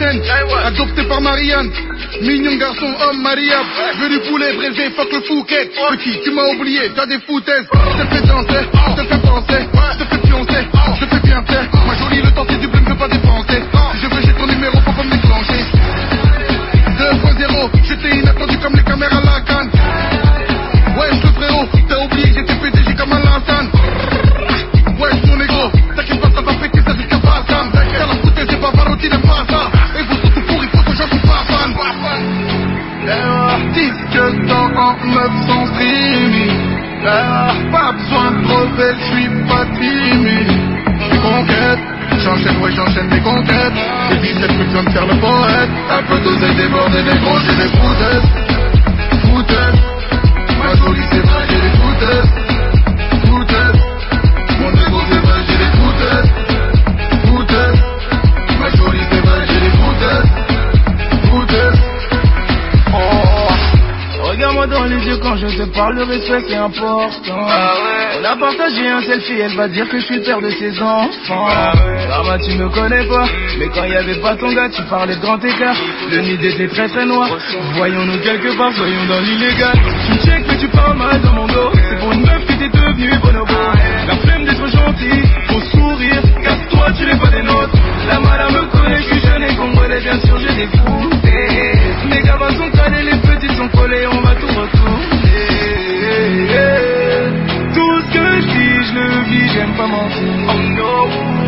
Caribbean, adopté par Marianne. Mignon garçon, homme, mariable. Veux du poulet braisé, fuck le Fouquet. Petit, tu m'as oublié, t'as des foutaises. Je te fais danser, je te fais penser, je te fais pioncer, je te fais bien faire. Ma jolie, le temps c'est du blé, ne veux pas dépenser. Si je veux, j'ai ton numéro, faut pas me déclencher. 2.0, j'étais inattendu comme les caméras à la canne. Ouais, je frérot, t'as oublié, j'étais PDG comme un Lansane. Ouais, mon égo, t'inquiète pas, ça va péter, ça jusqu'à Bassam. T'as la foutaise, c'est pas Varotti, n'aime pas ça. Et vous surtout pour, il faut que j'en suis pas fan. Disque d'or en 900 streaming. Pas besoin de brevet, je suis pas timide. Des conquêtes, j'enchaîne, ouais, j'enchaîne des conquêtes. Les biceps, plus besoin de faire le poète. Un peu dosé, débordé, des gros, j'ai des foutaises. Foutaises, ma jolie, c'est vrai, j'ai des foutaises. Foutaises, mon égo, c'est vrai, j'ai des foutaises. Foutaises, ma jolie, c'est vrai, j'ai des foutaises. Foutaises. Regarde-moi dans les yeux quand je te parle, le respect c'est important. On a partagé un selfie, elle va dire que je suis le père de ses enfants. Karma tu me connais pas, mais quand il y avait pas ton gars, tu parlais de grand écart. Le nid était très très noir, voyons-nous quelque part, soyons dans l'illégal. Tu me check mais tu parles mal dans mon dos, c'est pour une meuf que t'es devenue bonobo. La flemme d'être gentil, faut sourire, car toi tu n'es pas des nôtres. La madame me connaît, je suis jeune et congolais, bien sûr j'ai des foutés. Les gamins sont calés, les petites sont collées, on va tout retourner. Tout ce que je dis, je le vis, j'aime pas mentir. Oh no.